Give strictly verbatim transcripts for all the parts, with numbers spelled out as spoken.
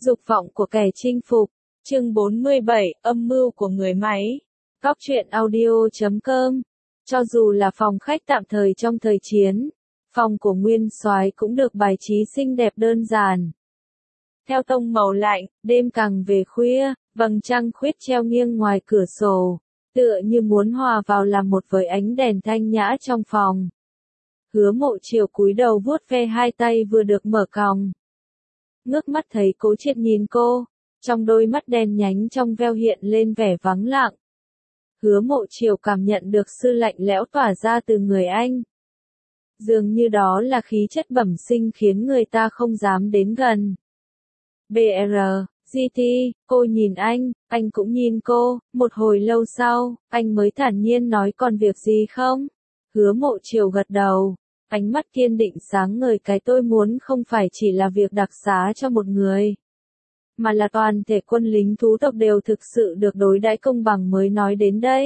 Dục vọng của kẻ chinh phục. Chương bốn mươi bảy, âm mưu của người máy. Góc truyện audio chấm com. Cho dù là phòng khách tạm thời trong thời chiến, phòng của Nguyên Soái cũng được bài trí xinh đẹp đơn giản. Theo tông màu lạnh, đêm càng về khuya, vầng trăng khuyết treo nghiêng ngoài cửa sổ, tựa như muốn hòa vào làm một với ánh đèn thanh nhã trong phòng. Hứa Mộ Chiều cúi đầu vuốt ve hai tay vừa được mở còng. Ngước mắt thấy Cố Triệt nhìn cô, trong đôi mắt đen nhánh trong veo hiện lên vẻ vắng lặng. Hứa Mộ Chiều cảm nhận được sự lạnh lẽo tỏa ra từ người anh. Dường như đó là khí chất bẩm sinh khiến người ta không dám đến gần. bê rờ, giê tê, cô nhìn anh, anh cũng nhìn cô, một hồi lâu sau, anh mới thản nhiên nói còn việc gì không? Hứa Mộ Chiều gật đầu, ánh mắt kiên định sáng ngời, cái tôi muốn không phải chỉ là việc đặc xá cho một người, mà là toàn thể quân lính thú tộc đều thực sự được đối đãi công bằng mới nói đến đây.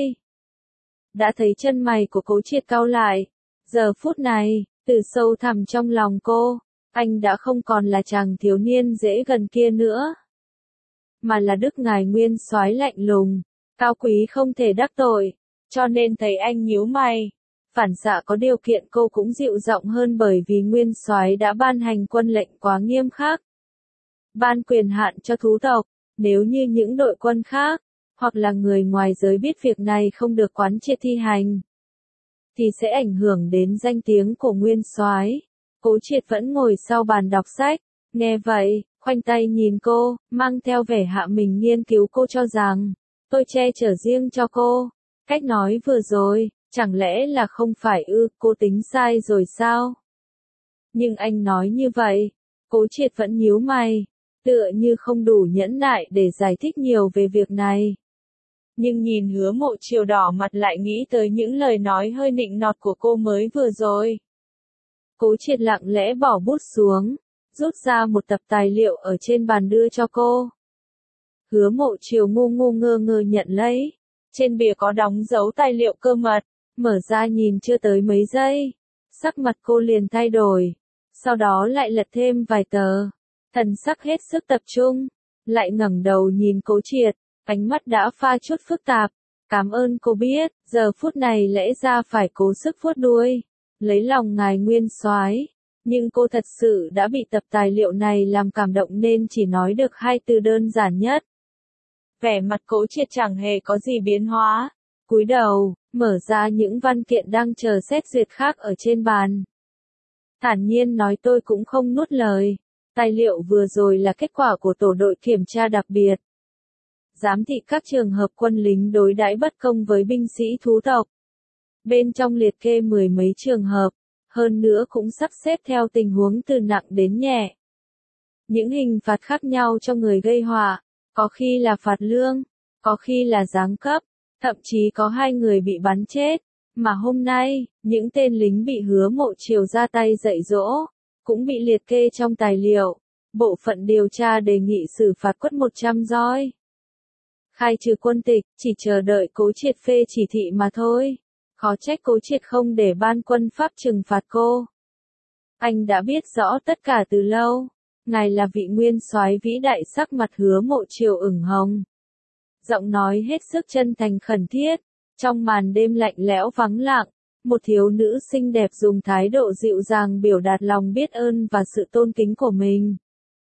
Đã thấy chân mày của Cố Triệt cau lại, giờ phút này, từ sâu thẳm trong lòng cô, anh đã không còn là chàng thiếu niên dễ gần kia nữa, mà là Đức Ngài Nguyên Soái lạnh lùng, cao quý không thể đắc tội, cho nên thấy anh nhíu mày. Phản xạ có điều kiện cô cũng dịu giọng hơn bởi vì Nguyên Soái đã ban hành quân lệnh quá nghiêm khắc. Ban quyền hạn cho thú tộc, nếu như những đội quân khác, hoặc là người ngoài giới biết việc này không được quán triệt thi hành, thì sẽ ảnh hưởng đến danh tiếng của Nguyên Soái. Cố Triệt vẫn ngồi sau bàn đọc sách, nghe vậy, khoanh tay nhìn cô, mang theo vẻ hạ mình nghiên cứu cô cho rằng, tôi che chở riêng cho cô. Cách nói vừa rồi, chẳng lẽ là không phải ư, cô tính sai rồi sao? Nhưng anh nói như vậy, Cố Triệt vẫn nhíu mày, tựa như không đủ nhẫn nại để giải thích nhiều về việc này. Nhưng nhìn Hứa Mộ Chiều đỏ mặt lại nghĩ tới những lời nói hơi nịnh nọt của cô mới vừa rồi. Cố Triệt lặng lẽ bỏ bút xuống, rút ra một tập tài liệu ở trên bàn đưa cho cô. Hứa Mộ Chiều ngu ngu ngơ ngơ nhận lấy, trên bìa có đóng dấu tài liệu cơ mật, mở ra nhìn chưa tới mấy giây, sắc mặt cô liền thay đổi, sau đó lại lật thêm vài tờ, thần sắc hết sức tập trung, lại ngẩng đầu nhìn Cố Triệt, ánh mắt đã pha chút phức tạp. Cảm ơn cô biết, giờ phút này lẽ ra phải cố sức vuốt đuôi, lấy lòng ngài Nguyên Soái, nhưng cô thật sự đã bị tập tài liệu này làm cảm động nên chỉ nói được hai từ đơn giản nhất. Vẻ mặt Cố Triệt chẳng hề có gì biến hóa, cúi đầu, mở ra những văn kiện đang chờ xét duyệt khác ở trên bàn. Thản nhiên nói tôi cũng không nuốt lời, tài liệu vừa rồi là kết quả của tổ đội kiểm tra đặc biệt. Giám thị các trường hợp quân lính đối đãi bất công với binh sĩ thú tộc. Bên trong liệt kê mười mấy trường hợp, hơn nữa cũng sắp xếp theo tình huống từ nặng đến nhẹ. Những hình phạt khác nhau cho người gây họa, có khi là phạt lương, có khi là giáng cấp, thậm chí có hai người bị bắn chết, mà hôm nay, những tên lính bị Hứa Mộ Chiều ra tay dạy dỗ, cũng bị liệt kê trong tài liệu. Bộ phận điều tra đề nghị xử phạt quất một trăm roi. Khai trừ quân tịch, chỉ chờ đợi Cố Triệt phê chỉ thị mà thôi. Khó trách Cố Triệt không để ban quân pháp trừng phạt cô. Anh đã biết rõ tất cả từ lâu. Ngài là vị Nguyên Soái vĩ đại, sắc mặt Hứa Mộ Chiều ửng hồng. Giọng nói hết sức chân thành khẩn thiết. Trong màn đêm lạnh lẽo vắng lặng, một thiếu nữ xinh đẹp dùng thái độ dịu dàng biểu đạt lòng biết ơn và sự tôn kính của mình.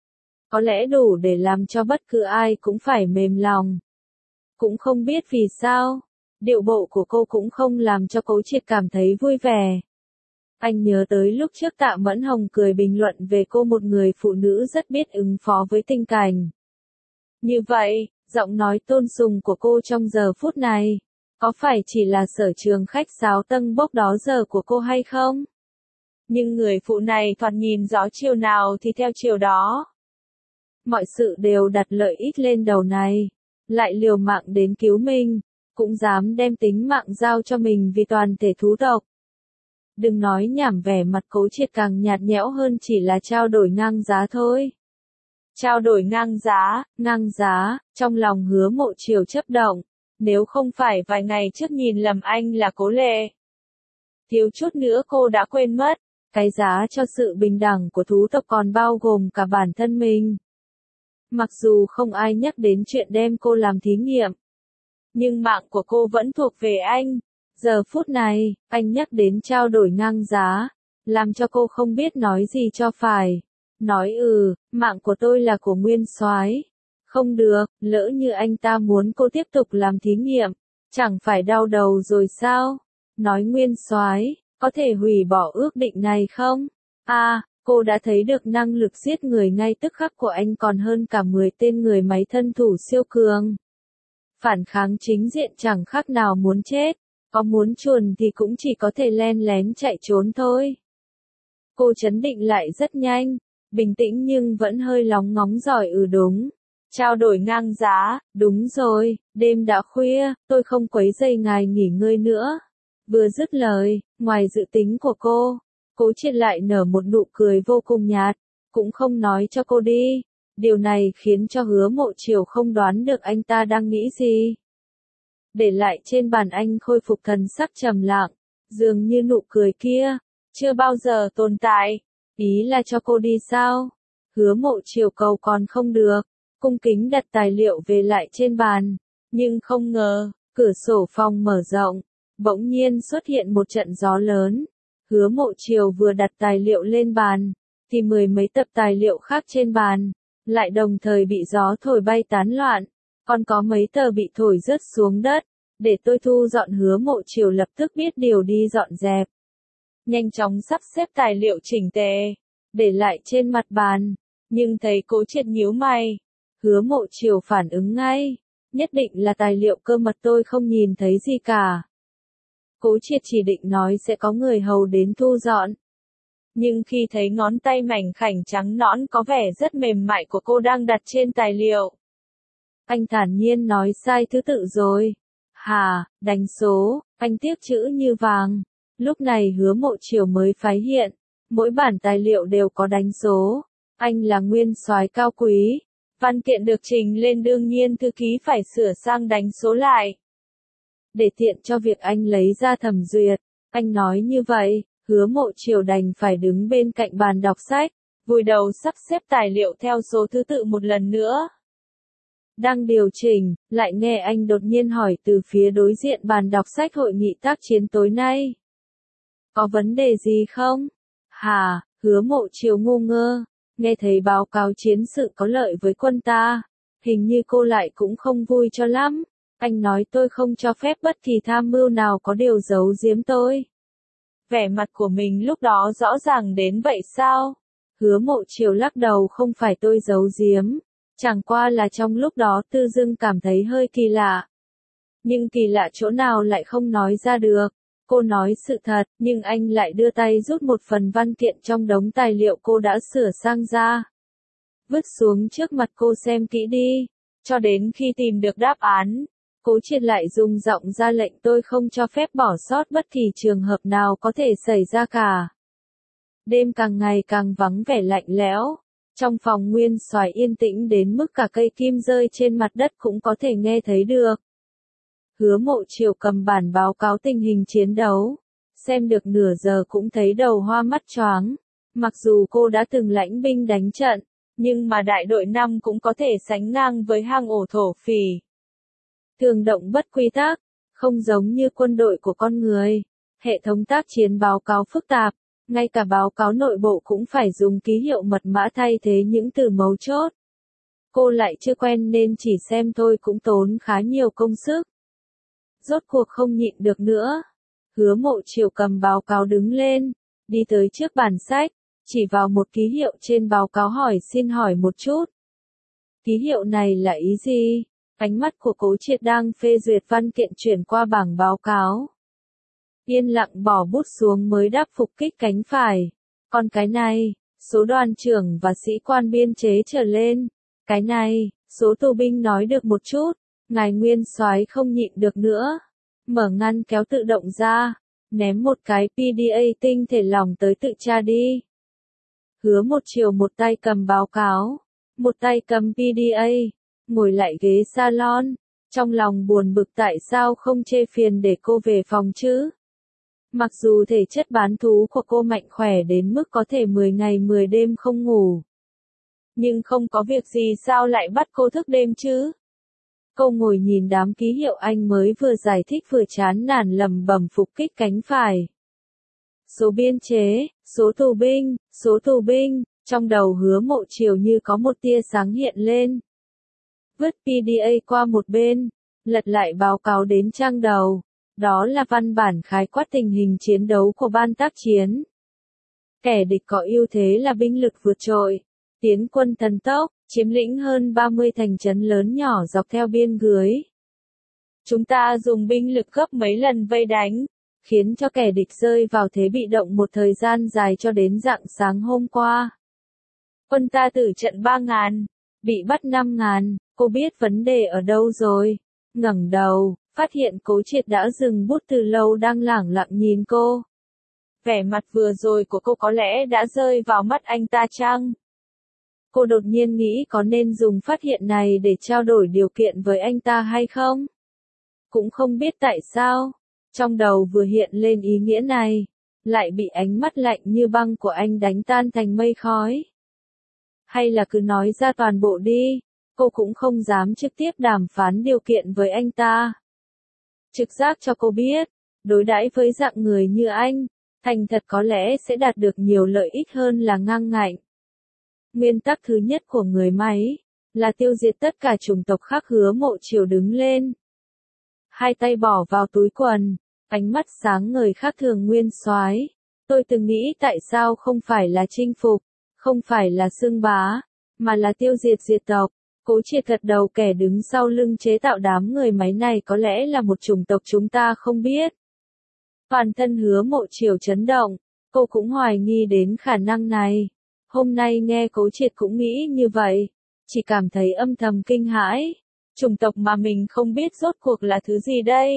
Có lẽ đủ để làm cho bất cứ ai cũng phải mềm lòng. Cũng không biết vì sao, điệu bộ của cô cũng không làm cho Cố Triệt cảm thấy vui vẻ. Anh nhớ tới lúc trước Tạ Mẫn Hồng cười bình luận về cô, một người phụ nữ rất biết ứng phó với tình cảnh. Như vậy, giọng nói tôn sùng của cô trong giờ phút này, có phải chỉ là sở trường khách sáo tâng bốc đó giờ của cô hay không? Nhưng người phụ này thoạt nhìn gió chiều nào thì theo chiều đó. Mọi sự đều đặt lợi ích lên đầu này, lại liều mạng đến cứu mình, cũng dám đem tính mạng giao cho mình vì toàn thể thú tộc. Đừng nói nhảm, vẻ mặt Cố Triệt càng nhạt nhẽo hơn, chỉ là trao đổi ngang giá thôi. Trao đổi ngang giá, ngang giá, trong lòng Hứa Mộ Chiều chấp động, nếu không phải vài ngày trước nhìn lầm anh là Cố Lệ. Thiếu chút nữa cô đã quên mất, cái giá cho sự bình đẳng của thú tộc còn bao gồm cả bản thân mình. Mặc dù không ai nhắc đến chuyện đem cô làm thí nghiệm, nhưng mạng của cô vẫn thuộc về anh. Giờ phút này, anh nhắc đến trao đổi ngang giá, làm cho cô không biết nói gì cho phải. Nói ừ, mạng của tôi là của Nguyên Soái. Không được, lỡ như anh ta muốn cô tiếp tục làm thí nghiệm, chẳng phải đau đầu rồi sao? Nói Nguyên Soái, có thể hủy bỏ ước định này không? À, cô đã thấy được năng lực giết người ngay tức khắc của anh còn hơn cả mười tên người máy thân thủ siêu cường. Phản kháng chính diện chẳng khác nào muốn chết, có muốn chuồn thì cũng chỉ có thể len lén chạy trốn thôi. Cô trấn định lại rất nhanh, bình tĩnh nhưng vẫn hơi lóng ngóng giỏi ừ đúng. Trao đổi ngang giá, đúng rồi, đêm đã khuya, tôi không quấy rầy ngài nghỉ ngơi nữa. Vừa dứt lời, ngoài dự tính của cô, Cố Triệt lại nở một nụ cười vô cùng nhạt, cũng không nói cho cô đi. Điều này khiến cho Hứa Mộ Chiều không đoán được anh ta đang nghĩ gì. Để lại trên bàn anh khôi phục thần sắc trầm lặng, dường như nụ cười kia chưa bao giờ tồn tại. Ý là cho cô đi sao? Hứa Mộ Chiều cầu còn không được, cung kính đặt tài liệu về lại trên bàn, nhưng không ngờ, cửa sổ phòng mở rộng, bỗng nhiên xuất hiện một trận gió lớn. Hứa Mộ Chiều vừa đặt tài liệu lên bàn, thì mười mấy tập tài liệu khác trên bàn lại đồng thời bị gió thổi bay tán loạn, còn có mấy tờ bị thổi rớt xuống đất. Để tôi thu dọn. Hứa Mộ Chiều lập tức biết điều đi dọn dẹp. Nhanh chóng sắp xếp tài liệu chỉnh tề, để lại trên mặt bàn, nhưng thấy Cố Triệt nhíu mày. Hứa Mộ Chiều phản ứng ngay, nhất định là tài liệu cơ mật tôi không nhìn thấy gì cả. Cố Triệt chỉ định nói sẽ có người hầu đến thu dọn. Nhưng khi thấy ngón tay mảnh khảnh trắng nõn có vẻ rất mềm mại của cô đang đặt trên tài liệu, anh thản nhiên nói sai thứ tự rồi. Hà, đánh số, anh tiếc chữ như vàng. Lúc này Hứa Mộ Chiều mới phái hiện, mỗi bản tài liệu đều có đánh số. Anh là Nguyên Soái cao quý. Văn kiện được trình lên đương nhiên thư ký phải sửa sang đánh số lại, để tiện cho việc anh lấy ra thẩm duyệt. Anh nói như vậy, Hứa Mộ Chiều đành phải đứng bên cạnh bàn đọc sách, vùi đầu sắp xếp tài liệu theo số thứ tự một lần nữa. Đang điều chỉnh, lại nghe anh đột nhiên hỏi từ phía đối diện bàn đọc sách hội nghị tác chiến tối nay. Có vấn đề gì không? Hà, Hứa Mộ Chiều ngu ngơ, nghe thấy báo cáo chiến sự có lợi với quân ta, hình như cô lại cũng không vui cho lắm. Anh nói tôi không cho phép bất kỳ tham mưu nào có điều giấu giếm tôi. Vẻ mặt của mình lúc đó rõ ràng đến vậy sao? Hứa Mộ Chiều lắc đầu, không phải tôi giấu giếm. Chẳng qua là trong lúc đó tự dưng cảm thấy hơi kỳ lạ. Nhưng kỳ lạ chỗ nào lại không nói ra được. Cô nói sự thật, nhưng anh lại đưa tay rút một phần văn kiện trong đống tài liệu cô đã sửa sang ra. Vứt xuống trước mặt cô, xem kỹ đi. Cho đến khi tìm được đáp án, Cố Triệt lại dùng giọng ra lệnh tôi không cho phép bỏ sót bất kỳ trường hợp nào có thể xảy ra cả. Đêm càng ngày càng vắng vẻ lạnh lẽo. Trong phòng Nguyên Soái yên tĩnh đến mức cả cây kim rơi trên mặt đất cũng có thể nghe thấy được. Hứa Mộ Chiều cầm bản báo cáo tình hình chiến đấu, xem được nửa giờ cũng thấy đầu hoa mắt choáng. Mặc dù cô đã từng lãnh binh đánh trận, nhưng mà đại đội năm cũng có thể sánh ngang với hang ổ thổ phỉ. Thường động bất quy tắc, không giống như quân đội của con người. Hệ thống tác chiến báo cáo phức tạp, ngay cả báo cáo nội bộ cũng phải dùng ký hiệu mật mã thay thế những từ mấu chốt. Cô lại chưa quen nên chỉ xem thôi cũng tốn khá nhiều công sức. Rốt cuộc không nhịn được nữa. Hứa Mộ Chiều cầm báo cáo đứng lên, đi tới trước bàn sách, chỉ vào một ký hiệu trên báo cáo hỏi xin hỏi một chút. Ký hiệu này là ý gì? Ánh mắt của Cố Triệt đang phê duyệt văn kiện chuyển qua bảng báo cáo. Yên lặng bỏ bút xuống mới đáp phục kích cánh phải. Còn cái này, số đoàn trưởng và sĩ quan biên chế trở lên. Cái này, số tù binh nói được một chút. Ngài Nguyên Soái không nhịn được nữa. Mở ngăn kéo tự động ra. Ném một cái pê đê a tinh thể lỏng tới tự tra đi. Hứa Một Chiều một tay cầm báo cáo, một tay cầm pê đê a, ngồi lại ghế salon. Trong lòng buồn bực tại sao không chê phiền để cô về phòng chứ. Mặc dù thể chất bán thú của cô mạnh khỏe đến mức có thể mười ngày mười đêm không ngủ. Nhưng không có việc gì sao lại bắt cô thức đêm chứ? Cô ngồi nhìn đám ký hiệu Anh mới vừa giải thích vừa chán nản lẩm bẩm phục kích cánh phải. Số biên chế, số tù binh, số tù binh, trong đầu Hứa Mộ Chiều như có một tia sáng hiện lên. Vứt pê đê a qua một bên, lật lại báo cáo đến trang đầu. Đó là văn bản khái quát tình hình chiến đấu của ban tác chiến. Kẻ địch có ưu thế là binh lực vượt trội, tiến quân thần tốc, chiếm lĩnh hơn ba mươi thành trấn lớn nhỏ dọc theo biên giới. Chúng ta dùng binh lực gấp mấy lần vây đánh, khiến cho kẻ địch rơi vào thế bị động một thời gian dài cho đến rạng sáng hôm qua. Quân ta tử trận ba ngàn, bị bắt năm ngàn, cô biết vấn đề ở đâu rồi? Ngẩng đầu, phát hiện Cố Triệt đã dừng bút từ lâu đang lẳng lặng nhìn cô. Vẻ mặt vừa rồi của cô có lẽ đã rơi vào mắt anh ta chăng? Cô đột nhiên nghĩ có nên dùng phát hiện này để trao đổi điều kiện với anh ta hay không? Cũng không biết tại sao, trong đầu vừa hiện lên ý nghĩa này, lại bị ánh mắt lạnh như băng của anh đánh tan thành mây khói. Hay là cứ nói ra toàn bộ đi, cô cũng không dám trực tiếp đàm phán điều kiện với anh ta. Trực giác cho cô biết, đối đãi với dạng người như anh, thành thật có lẽ sẽ đạt được nhiều lợi ích hơn là ngang ngạnh. Nguyên tắc thứ nhất của người máy, là tiêu diệt tất cả chủng tộc khác. Hứa Mộ Chiều đứng lên. Hai tay bỏ vào túi quần, ánh mắt sáng ngời khác thường. Nguyên soái, tôi từng nghĩ tại sao không phải là chinh phục, không phải là xưng bá, mà là tiêu diệt diệt tộc. Cố Triệt gật đầu, kẻ đứng sau lưng chế tạo đám người máy này có lẽ là một chủng tộc chúng ta không biết. Toàn thân Hứa Mộ Chiều chấn động, cô cũng hoài nghi đến khả năng này. Hôm nay nghe Cố Triệt cũng nghĩ như vậy, chỉ cảm thấy âm thầm kinh hãi. Chủng tộc mà mình không biết rốt cuộc là thứ gì đây?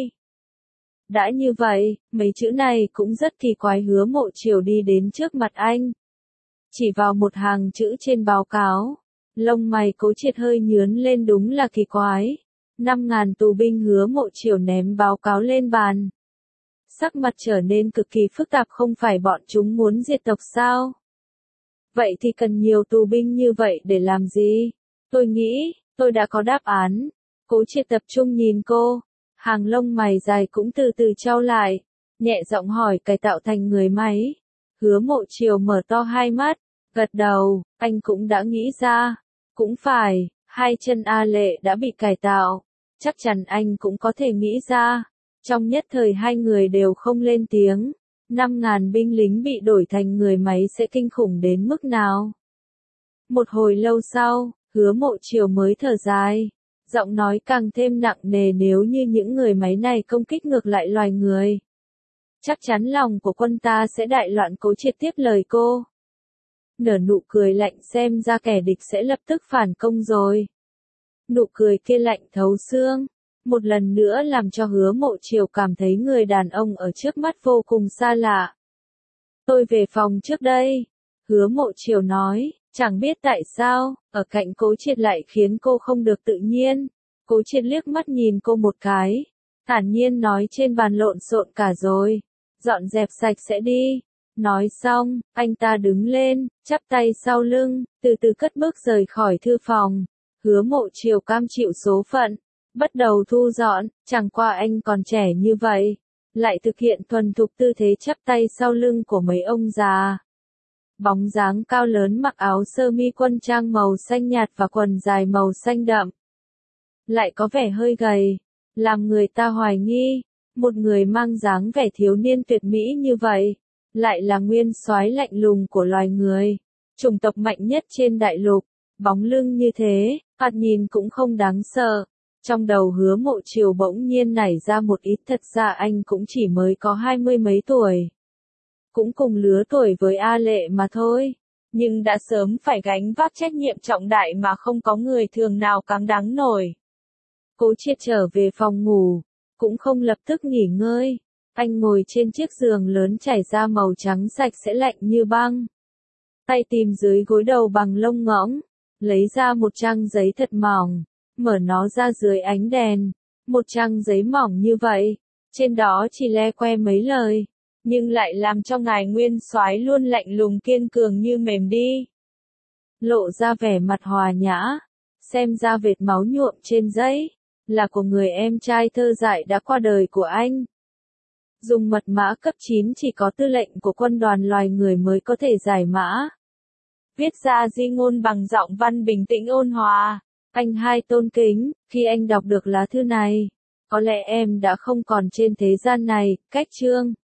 Đã như vậy, mấy chữ này cũng rất kỳ quái. Hứa Mộ Chiều đi đến trước mặt anh, chỉ vào một hàng chữ trên báo cáo. Lông mày Cố Triệt hơi nhướng lên, đúng là kỳ quái. Năm ngàn tù binh. Hứa Mộ Chiều ném báo cáo lên bàn. Sắc mặt trở nên cực kỳ phức tạp. Không phải bọn chúng muốn diệt tộc sao? Vậy thì cần nhiều tù binh như vậy để làm gì? Tôi nghĩ, tôi đã có đáp án. Cố Triệt tập trung nhìn cô, hàng lông mày dài cũng từ từ trao lại, nhẹ giọng hỏi cải tạo thành người máy. Hứa Mộ Chiều mở to hai mắt, gật đầu, anh cũng đã nghĩ ra. Cũng phải, hai chân A Lệ đã bị cải tạo, chắc chắn anh cũng có thể nghĩ ra. Trong nhất thời hai người đều không lên tiếng. Năm ngàn binh lính bị đổi thành người máy sẽ kinh khủng đến mức nào? Một hồi lâu sau, Hứa Mộ Chiều mới thở dài, giọng nói càng thêm nặng nề. Nếu như những người máy này công kích ngược lại loài người, chắc chắn lòng của quân ta sẽ đại loạn. Cố Triệt tiếp lời cô, nở nụ cười lạnh, xem ra kẻ địch sẽ lập tức phản công rồi. Nụ cười kia lạnh thấu xương, một lần nữa làm cho Hứa Mộ Chiều cảm thấy người đàn ông ở trước mắt vô cùng xa lạ. Tôi về phòng trước đây, Hứa Mộ Chiều nói, chẳng biết tại sao, ở cạnh Cố Triệt lại khiến cô không được tự nhiên. Cố Triệt liếc mắt nhìn cô một cái, thản nhiên nói, trên bàn lộn xộn cả rồi, dọn dẹp sạch sẽ đi. Nói xong, anh ta đứng lên, chắp tay sau lưng, từ từ cất bước rời khỏi thư phòng. Hứa Mộ Chiều cam chịu số phận, bắt đầu thu dọn. Chẳng qua anh còn trẻ như vậy, lại thực hiện thuần thục tư thế chắp tay sau lưng của mấy ông già. Bóng dáng cao lớn mặc áo sơ mi quân trang màu xanh nhạt và quần dài màu xanh đậm, lại có vẻ hơi gầy, làm người ta hoài nghi, một người mang dáng vẻ thiếu niên tuyệt mỹ như vậy, lại là nguyên soái lạnh lùng của loài người, chủng tộc mạnh nhất trên đại lục. Bóng lưng như thế, thoạt nhìn cũng không đáng sợ. Trong đầu Hứa Mộ Chiều bỗng nhiên nảy ra một ít, thật ra anh cũng chỉ mới có hai mươi mấy tuổi. Cũng cùng lứa tuổi với A Lệ mà thôi, nhưng đã sớm phải gánh vác trách nhiệm trọng đại mà không có người thường nào cáng đáng nổi. Cố Triệt trở về phòng ngủ, cũng không lập tức nghỉ ngơi. Anh ngồi trên chiếc giường lớn trải da màu trắng sạch sẽ lạnh như băng. Tay tìm dưới gối đầu bằng lông ngỗng, lấy ra một trang giấy thật mỏng, mở nó ra dưới ánh đèn. Một trang giấy mỏng như vậy, trên đó chỉ le que mấy lời, nhưng lại làm cho ngài nguyên soái luôn lạnh lùng kiên cường như mềm đi. lộ ra vẻ mặt hòa nhã, xem ra vệt máu nhuộm trên giấy, là của người em trai thơ dại đã qua đời của anh. Dùng mật mã cấp chín chỉ có tư lệnh của quân đoàn loài người mới có thể giải mã. Viết ra di ngôn bằng giọng văn bình tĩnh ôn hòa. Anh hai tôn kính, khi anh đọc được lá thư này, có lẽ em đã không còn trên thế gian này, cách chương.